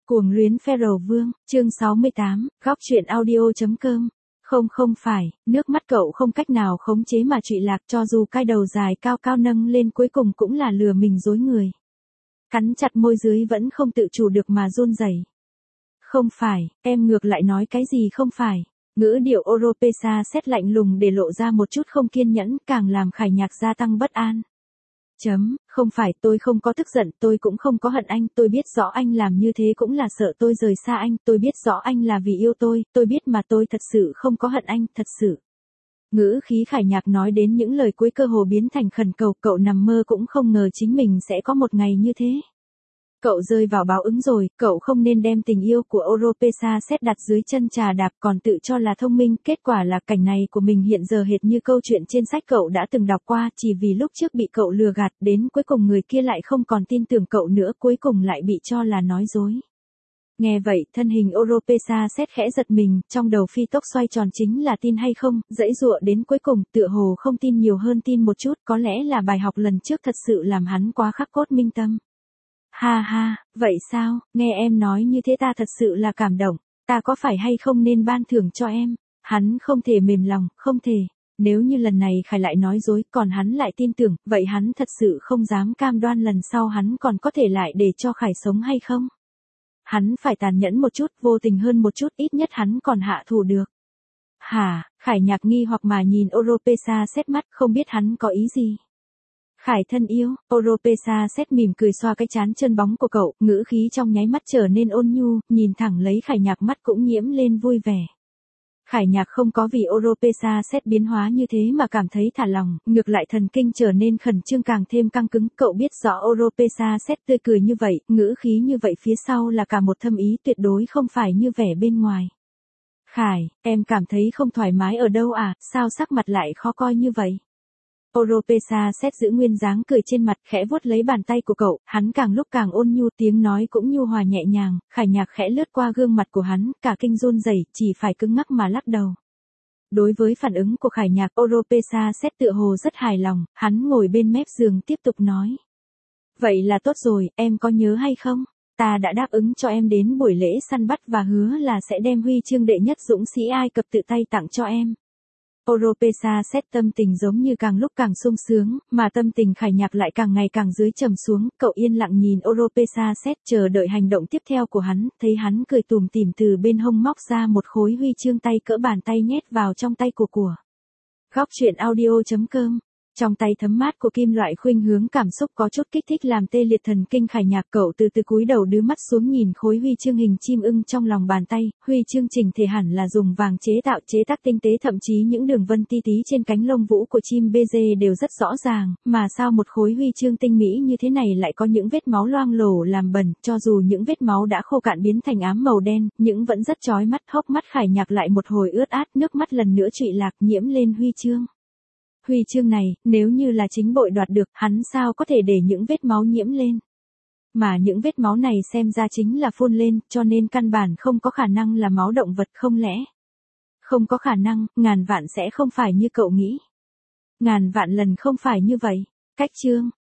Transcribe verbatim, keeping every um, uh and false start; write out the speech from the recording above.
Cuồng luyến Feral Vương, chương sáu mươi tám, góc truyện audio.com. Không không phải, nước mắt cậu không cách nào khống chế mà trụy lạc, cho dù cái đầu dài cao cao nâng lên cuối cùng cũng là lừa mình dối người. Cắn chặt môi dưới vẫn không tự chủ được mà run rẩy. Không phải, em ngược lại nói cái gì không phải. Ngữ điệu Oropesa xét lạnh lùng để lộ ra một chút không kiên nhẫn, càng làm Khải Nhạc gia tăng bất an. Chấm, không phải, tôi không có tức giận, tôi cũng không có hận anh, tôi biết rõ anh làm như thế cũng là sợ tôi rời xa anh, tôi biết rõ anh là vì yêu tôi, tôi biết mà tôi thật sự không có hận anh, thật sự. Ngữ khí Khải Nhạc nói đến những lời cuối cơ hồ biến thành khẩn cầu, cậu nằm mơ cũng không ngờ chính mình sẽ có một ngày như thế. Cậu rơi vào báo ứng rồi, cậu không nên đem tình yêu của Oropesa xét đặt dưới chân trà đạp còn tự cho là thông minh, kết quả là cảnh này của mình hiện giờ hệt như câu chuyện trên sách cậu đã từng đọc qua, chỉ vì lúc trước bị cậu lừa gạt, đến cuối cùng người kia lại không còn tin tưởng cậu nữa, cuối cùng lại bị cho là nói dối. Nghe vậy, thân hình Oropesa xét khẽ giật mình, trong đầu phi tốc xoay tròn chính là tin hay không, giãy giụa đến cuối cùng, tựa hồ không tin nhiều hơn tin một chút, có lẽ là bài học lần trước thật sự làm hắn quá khắc cốt minh tâm. Ha ha, vậy sao, nghe em nói như thế ta thật sự là cảm động, ta có phải hay không nên ban thưởng cho em? Hắn không thể mềm lòng, không thể. Nếu như lần này Khải lại nói dối, còn hắn lại tin tưởng, vậy hắn thật sự không dám cam đoan lần sau hắn còn có thể lại để cho Khải sống hay không? Hắn phải tàn nhẫn một chút, vô tình hơn một chút, ít nhất hắn còn hạ thủ được. Hả, Khải Nhạc nghi hoặc mà nhìn Oropesa xét mắt, không biết hắn có ý gì. Khải thân yêu, Oropesa xét mỉm cười xoa cái trán chân bóng của cậu, ngữ khí trong nháy mắt trở nên ôn nhu, nhìn thẳng lấy Khải Nhạc mắt cũng nhiễm lên vui vẻ. Khải Nhạc không có vì Oropesa xét biến hóa như thế mà cảm thấy thả lòng, ngược lại thần kinh trở nên khẩn trương càng thêm căng cứng, cậu biết rõ Oropesa xét tươi cười như vậy, ngữ khí như vậy phía sau là cả một thâm ý tuyệt đối không phải như vẻ bên ngoài. Khải, em cảm thấy không thoải mái ở đâu à, sao sắc mặt lại khó coi như vậy? Oropesa xét giữ nguyên dáng cười trên mặt, khẽ vuốt lấy bàn tay của cậu, hắn càng lúc càng ôn nhu, tiếng nói cũng nhu hòa nhẹ nhàng, Khải Nhạc khẽ lướt qua gương mặt của hắn, cả kinh run rẩy, chỉ phải cứng ngắc mà lắc đầu. Đối với phản ứng của Khải Nhạc, Oropesa xét tựa hồ rất hài lòng, hắn ngồi bên mép giường tiếp tục nói. Vậy là tốt rồi, em có nhớ hay không? Ta đã đáp ứng cho em đến buổi lễ săn bắt và hứa là sẽ đem huy chương đệ nhất dũng sĩ Ai Cập tự tay tặng cho em. Oropesa xét tâm tình giống như càng lúc càng sung sướng, mà tâm tình Khải Nhạc lại càng ngày càng dưới trầm xuống, cậu yên lặng nhìn Oropesa xét chờ đợi hành động tiếp theo của hắn, thấy hắn cười tủm tỉm từ bên hông móc ra một khối huy chương tay cỡ bàn tay nhét vào trong tay của của. Góc truyện audio.com. Trong tay thấm mát của kim loại khuynh hướng cảm xúc có chút kích thích làm tê liệt thần kinh Khải Nhạc, cậu từ từ cúi đầu đưa mắt xuống nhìn khối huy chương hình chim ưng trong lòng bàn tay, huy chương chỉnh thể hẳn là dùng vàng chế tạo, chế tác tinh tế, thậm chí những đường vân ti tí trên cánh lông vũ của chim bê dê đều rất rõ ràng, mà sao một khối huy chương tinh mỹ như thế này lại có những vết máu loang lổ làm bẩn, cho dù những vết máu đã khô cạn biến thành ám màu đen, nhưng vẫn rất chói mắt, hốc mắt Khải Nhạc lại một hồi ướt át, nước mắt lần nữa trụy lạc nhiễm lên huy chương. Huy chương này, nếu như là chính bội đoạt được, hắn sao có thể để những vết máu nhiễm lên. Mà những vết máu này xem ra chính là phun lên, cho nên căn bản không có khả năng là máu động vật, không lẽ. Không có khả năng, ngàn vạn sẽ không phải như cậu nghĩ. Ngàn vạn lần không phải như vậy. Cách chương,